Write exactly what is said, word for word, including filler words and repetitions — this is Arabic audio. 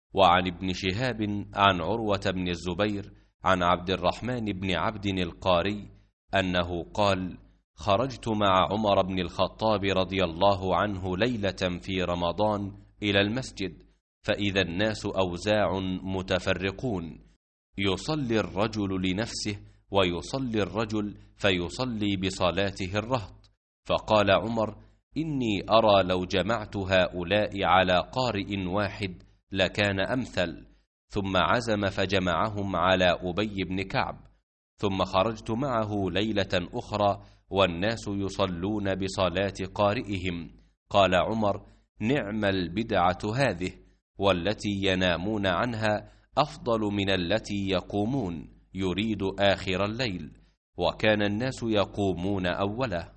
وعن ابن شهاب عن عروة بن الزبير عن عبد الرحمن بن عبد القاري أنه قال: خرجت مع عمر بن الخطاب رضي الله عنه ليلة في رمضان إلى المسجد، فإذا الناس أوزاع متفرقون، يصلي الرجل لنفسه ويصلي الرجل فيصلي بصلاته الرهط. فقال عمر: إني أرى لو جمعت هؤلاء على قارئ واحد لكان أمثل. ثم عزم فجمعهم على أبي بن كعب. ثم خرجت معه ليلة أخرى والناس يصلون بصلاة قارئهم. قال عمر: نعم البدعة هذه، والتي ينامون عنها أفضل من التي يقومون، يريد آخر الليل، وكان الناس يقومون أوله.